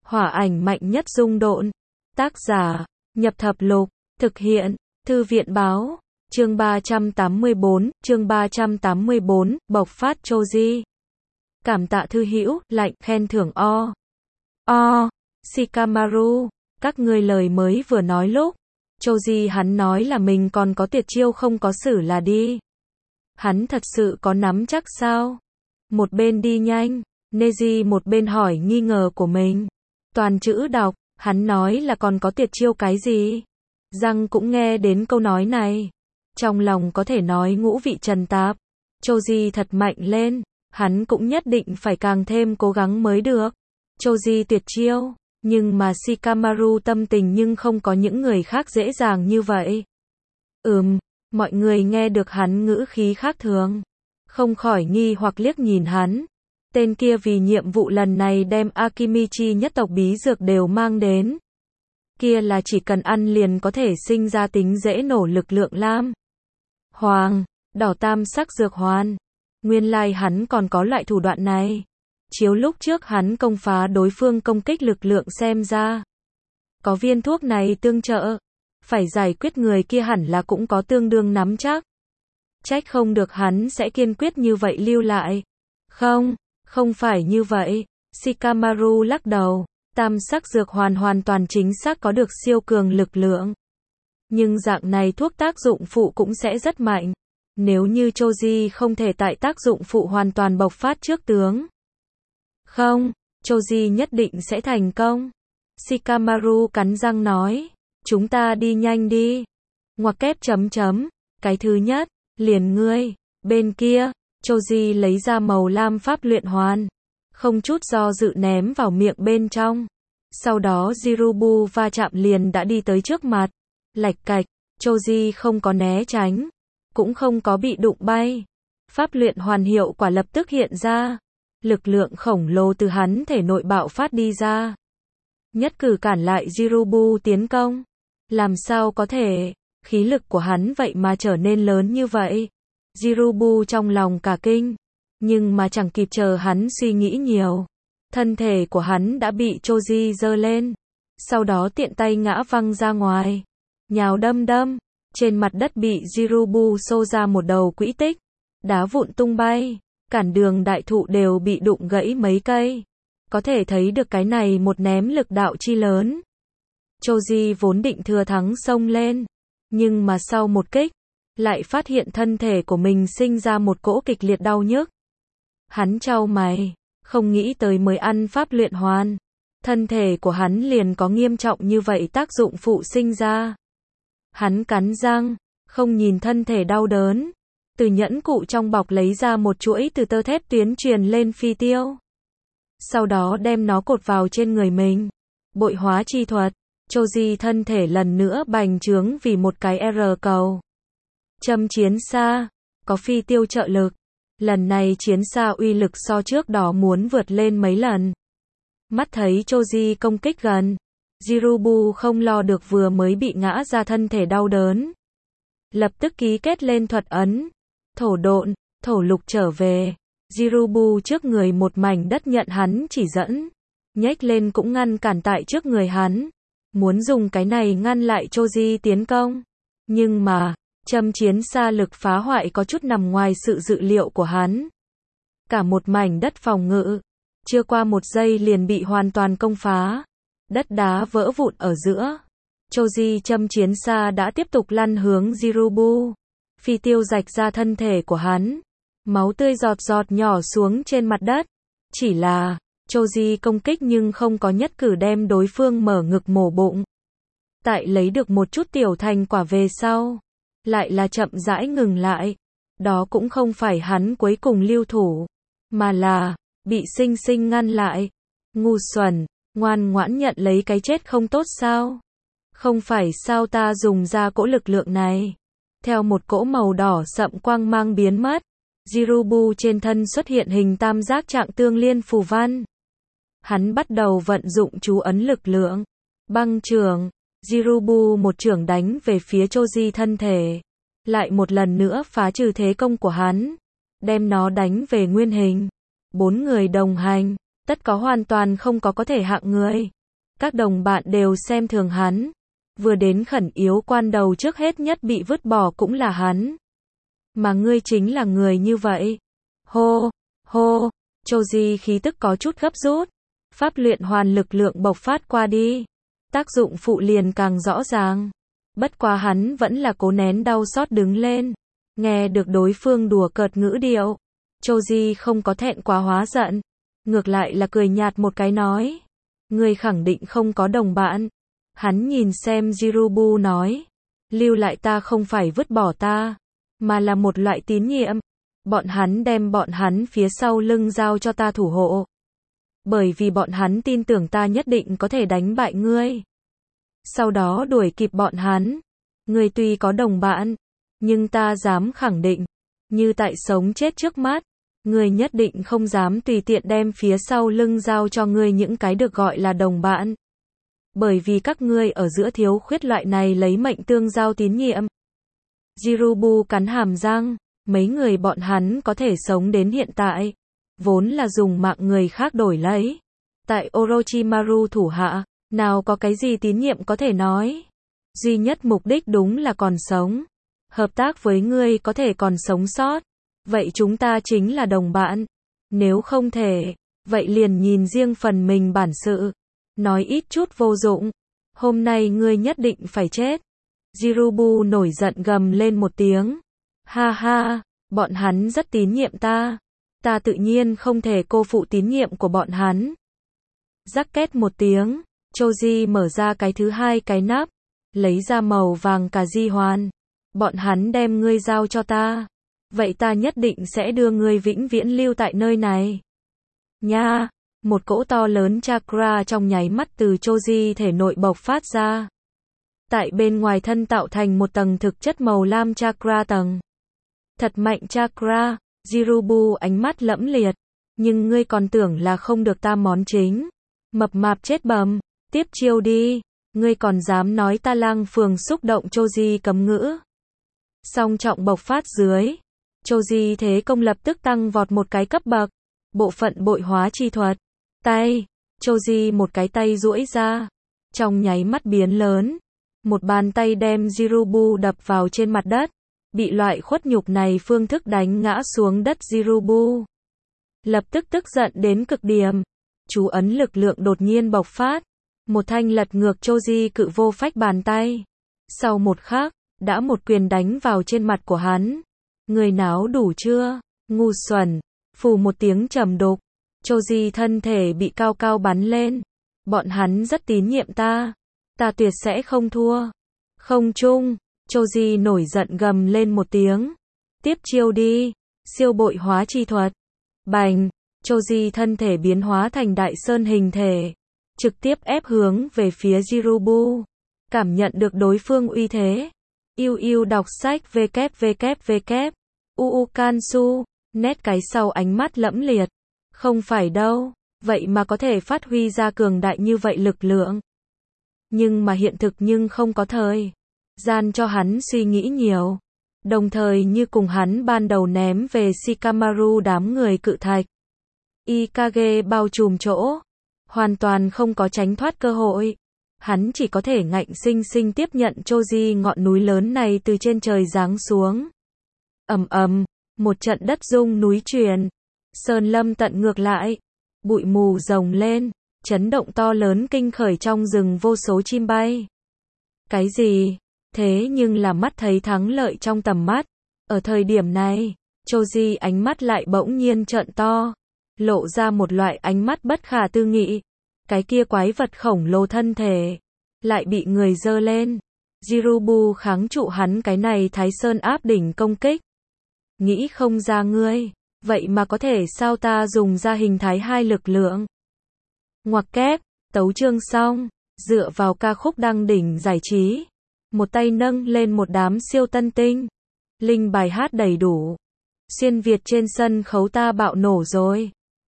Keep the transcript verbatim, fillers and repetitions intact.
Hỏa ảnh mạnh nhất dung độn. Tác giả, Nhập Thập Lục. Thực hiện, Thư viện báo. Chương ba trăm tám mươi bốn, chương ba trăm tám mươi bốn, bộc phát Choji. Cảm tạ thư hữu, lạnh, khen thưởng o. O. Shikamaru, các ngươi lời mới vừa nói lúc. Choji hắn nói là mình còn có tuyệt chiêu không có xử là đi. Hắn thật sự có nắm chắc sao? Một bên đi nhanh, Neji một bên hỏi nghi ngờ của mình. Toàn chữ đọc, hắn nói là còn có tuyệt chiêu cái gì? Răng cũng nghe đến câu nói này. Trong lòng có thể nói ngũ vị trần tạp. Choji thật mạnh lên, hắn cũng nhất định phải càng thêm cố gắng mới được. Choji tuyệt chiêu, nhưng mà Shikamaru tâm tình nhưng không có những người khác dễ dàng như vậy. Ừm, mọi người nghe được hắn ngữ khí khác thường, không khỏi nghi hoặc liếc nhìn hắn. Tên kia vì nhiệm vụ lần này đem Akimichi nhất tộc bí dược đều mang đến. Kia là chỉ cần ăn liền có thể sinh ra tính dễ nổ lực lượng lam, hoàng, đỏ tam sắc dược hoàn. Nguyên lai hắn còn có loại thủ đoạn này. Chiếu lúc trước hắn công phá đối phương công kích lực lượng xem ra. Có viên thuốc này tương trợ. Phải giải quyết người kia hẳn là cũng có tương đương nắm chắc. Trách không được hắn sẽ kiên quyết như vậy lưu lại. Không, không phải như vậy. Shikamaru lắc đầu. Tam sắc dược hoàn hoàn toàn chính xác có được siêu cường lực lượng. Nhưng dạng này thuốc tác dụng phụ cũng sẽ rất mạnh. Nếu như Choji không thể tại tác dụng phụ hoàn toàn bộc phát trước tướng. Không, Choji nhất định sẽ thành công. Shikamaru cắn răng nói. Chúng ta đi nhanh đi. Ngoặc kép chấm chấm. Cái thứ nhất, liền ngươi. Bên kia, Choji lấy ra màu lam pháp luyện hoàn. Không chút do dự ném vào miệng bên trong. Sau đó Jirubu va chạm liền đã đi tới trước mặt. Lạch cạch, Choji không có né tránh. Cũng không có bị đụng bay. Pháp luyện hoàn hiệu quả lập tức hiện ra. Lực lượng khổng lồ từ hắn thể nội bạo phát đi ra. Nhất cử cản lại Jirubu tiến công. Làm sao có thể, khí lực của hắn vậy mà trở nên lớn như vậy. Jirubu trong lòng cả kinh. Nhưng mà chẳng kịp chờ hắn suy nghĩ nhiều. Thân thể của hắn đã bị Choji giơ lên. Sau đó tiện tay ngã văng ra ngoài. Nhào đâm đâm. Trên mặt đất bị Jirubu xô ra một đầu quỹ tích. Đá vụn tung bay. Cản đường đại thụ đều bị đụng gãy mấy cây. Có thể thấy được cái này một ném lực đạo chi lớn. Choji vốn định thừa thắng xông lên. Nhưng mà sau một kích. Lại phát hiện thân thể của mình sinh ra một cỗ kịch liệt đau nhức. Hắn chau mày. Không nghĩ tới mới ăn pháp luyện hoàn. Thân thể của hắn liền có nghiêm trọng như vậy tác dụng phụ sinh ra. Hắn cắn răng. Không nhìn thân thể đau đớn. Từ nhẫn cụ trong bọc lấy ra một chuỗi từ tơ thép tuyến truyền lên phi tiêu. Sau đó đem nó cột vào trên người mình. Bội hóa chi thuật. Choji thân thể lần nữa bành trướng vì một cái R cầu. Châm chiến xa. Có phi tiêu trợ lực. Lần này chiến xa uy lực so trước đó muốn vượt lên mấy lần. Mắt thấy Choji công kích gần. Jirubu không lo được vừa mới bị ngã ra thân thể đau đớn. Lập tức ký kết lên thuật ấn. Thổ độn, thổ lục trở về. Jirubu trước người một mảnh đất nhận hắn chỉ dẫn. Nhếch lên cũng ngăn cản tại trước người hắn. Muốn dùng cái này ngăn lại Choji tiến công. Nhưng mà, châm chiến xa lực phá hoại có chút nằm ngoài sự dự liệu của hắn. Cả một mảnh đất phòng ngự. Chưa qua một giây liền bị hoàn toàn công phá. Đất đá vỡ vụn ở giữa. Choji châm chiến xa đã tiếp tục lăn hướng Jirubu. Phi tiêu rạch ra thân thể của hắn. Máu tươi giọt giọt nhỏ xuống trên mặt đất. Chỉ là, Choji công kích nhưng không có nhất cử đem đối phương mở ngực mổ bụng. Tại lấy được một chút tiểu thành quả về sau. Lại là chậm rãi ngừng lại. Đó cũng không phải hắn cuối cùng lưu thủ. Mà là, bị sinh sinh ngăn lại. Ngu xuẩn, ngoan ngoãn nhận lấy cái chết không tốt sao? Không phải sao ta dùng ra cỗ lực lượng này. Theo một cỗ màu đỏ sậm quang mang biến mất. Jirubu trên thân xuất hiện hình tam giác trạng tương liên phù văn. Hắn bắt đầu vận dụng chú ấn lực lượng. Băng chưởng. Jirubu một chưởng đánh về phía Choji thân thể. Lại một lần nữa phá trừ thế công của hắn. Đem nó đánh về nguyên hình. Bốn người đồng hành. Tất có hoàn toàn không có có thể hạng người. Các đồng bạn đều xem thường hắn. Vừa đến khẩn yếu quan đầu trước hết nhất bị vứt bỏ cũng là hắn. Mà ngươi chính là người như vậy. Hô, hô, Choji khí tức có chút gấp rút. Pháp luyện hoàn lực lượng bộc phát qua đi. Tác dụng phụ liền càng rõ ràng. Bất quá hắn vẫn là cố nén đau xót đứng lên. Nghe được đối phương đùa cợt ngữ điệu. Choji không có thẹn quá hóa giận. Ngược lại là cười nhạt một cái nói. Ngươi khẳng định không có đồng bạn. Hắn nhìn xem Jirubu nói. Lưu lại ta không phải vứt bỏ ta. Mà là một loại tín nhiệm. Bọn hắn đem bọn hắn phía sau lưng giao cho ta thủ hộ. Bởi vì bọn hắn tin tưởng ta nhất định có thể đánh bại ngươi. Sau đó đuổi kịp bọn hắn. Ngươi tuy có đồng bạn. Nhưng ta dám khẳng định. Như tại sống chết trước mắt. Ngươi nhất định không dám tùy tiện đem phía sau lưng giao cho ngươi những cái được gọi là đồng bạn. Bởi vì các ngươi ở giữa thiếu khuyết loại này lấy mệnh tương giao tín nhiệm. Jirubu cắn hàm răng. Mấy người bọn hắn có thể sống đến hiện tại. Vốn là dùng mạng người khác đổi lấy. Tại Orochimaru thủ hạ. Nào có cái gì tín nhiệm có thể nói. Duy nhất mục đích đúng là còn sống. Hợp tác với ngươi có thể còn sống sót. Vậy chúng ta chính là đồng bạn. Nếu không thể, vậy liền nhìn riêng phần mình bản sự. Nói ít chút vô dụng. Hôm nay ngươi nhất định phải chết. Jirubu nổi giận gầm lên một tiếng. Ha ha, bọn hắn rất tín nhiệm ta. Ta tự nhiên không thể cô phụ tín nhiệm của bọn hắn. Rắc két một tiếng, Choji mở ra cái thứ hai cái nắp. Lấy ra màu vàng cà di hoàn. Bọn hắn đem ngươi giao cho ta. Vậy ta nhất định sẽ đưa ngươi vĩnh viễn lưu tại nơi này. Nha, một cỗ to lớn chakra trong nháy mắt từ Choji thể nội bộc phát ra. Tại bên ngoài thân tạo thành một tầng thực chất màu lam chakra tầng. Thật mạnh chakra, Jirubu ánh mắt lẫm liệt. Nhưng ngươi còn tưởng là không được ta món chính. Mập mạp chết bầm, tiếp chiêu đi. Ngươi còn dám nói ta lang phường xúc động Choji cấm ngữ. Song trọng bộc phát dưới. Choji thế công lập tức tăng vọt một cái cấp bậc. Bộ phận bội hóa chi thuật. Tay. Choji một cái tay duỗi ra. Trong nháy mắt biến lớn. Một bàn tay đem Jirubu đập vào trên mặt đất. Bị loại khuất nhục này phương thức đánh ngã xuống đất Jirubu. Lập tức tức giận đến cực điểm. Chú ấn lực lượng đột nhiên bộc phát. Một thanh lật ngược Choji cự vô phách bàn tay. Sau một khắc, đã một quyền đánh vào trên mặt của hắn. Người náo đủ chưa? Ngu xuẩn. Phù một tiếng trầm đục. Choji thân thể bị cao cao bắn lên. Bọn hắn rất tín nhiệm ta. Ta tuyệt sẽ không thua. Không chung. Choji nổi giận gầm lên một tiếng. Tiếp chiêu đi. Siêu bội hóa chi thuật. Bành. Choji thân thể biến hóa thành đại sơn hình thể. Trực tiếp ép hướng về phía Jirubu. Cảm nhận được đối phương uy thế. Yêu yêu đọc sách www. uu Kansu. Nét cái sau ánh mắt lẫm liệt. Không phải đâu. Vậy mà có thể phát huy ra cường đại như vậy lực lượng. Nhưng mà hiện thực nhưng không có thời gian cho hắn suy nghĩ nhiều. Đồng thời như cùng hắn ban đầu ném về Shikamaru đám người cự thạch. Ikage bao trùm chỗ. Hoàn toàn không có tránh thoát cơ hội. Hắn chỉ có thể ngạnh sinh sinh tiếp nhận Choji ngọn núi lớn này từ trên trời giáng xuống. Ầm ầm, một trận đất rung núi chuyển. Sơn lâm tận ngược lại. Bụi mù rồng lên. Chấn động to lớn kinh khởi trong rừng vô số chim bay. Cái gì? Thế nhưng là mắt thấy thắng lợi trong tầm mắt. Ở thời điểm này, Choji ánh mắt lại bỗng nhiên trợn to. Lộ ra một loại ánh mắt bất khả tư nghị. Cái kia quái vật khổng lồ thân thể. Lại bị người dơ lên. Jirubu kháng trụ hắn cái này Thái Sơn áp đỉnh công kích. Nghĩ không ra ngươi. Vậy mà có thể sao ta dùng ra hình thái hai lực lượng. Ngoặc kép, tấu chương xong. Dựa vào ca khúc đăng đỉnh giải trí. Một tay nâng lên một đám siêu tân tinh. Linh bài hát đầy đủ. Xuyên Việt trên sân khấu ta bạo nổ rồi.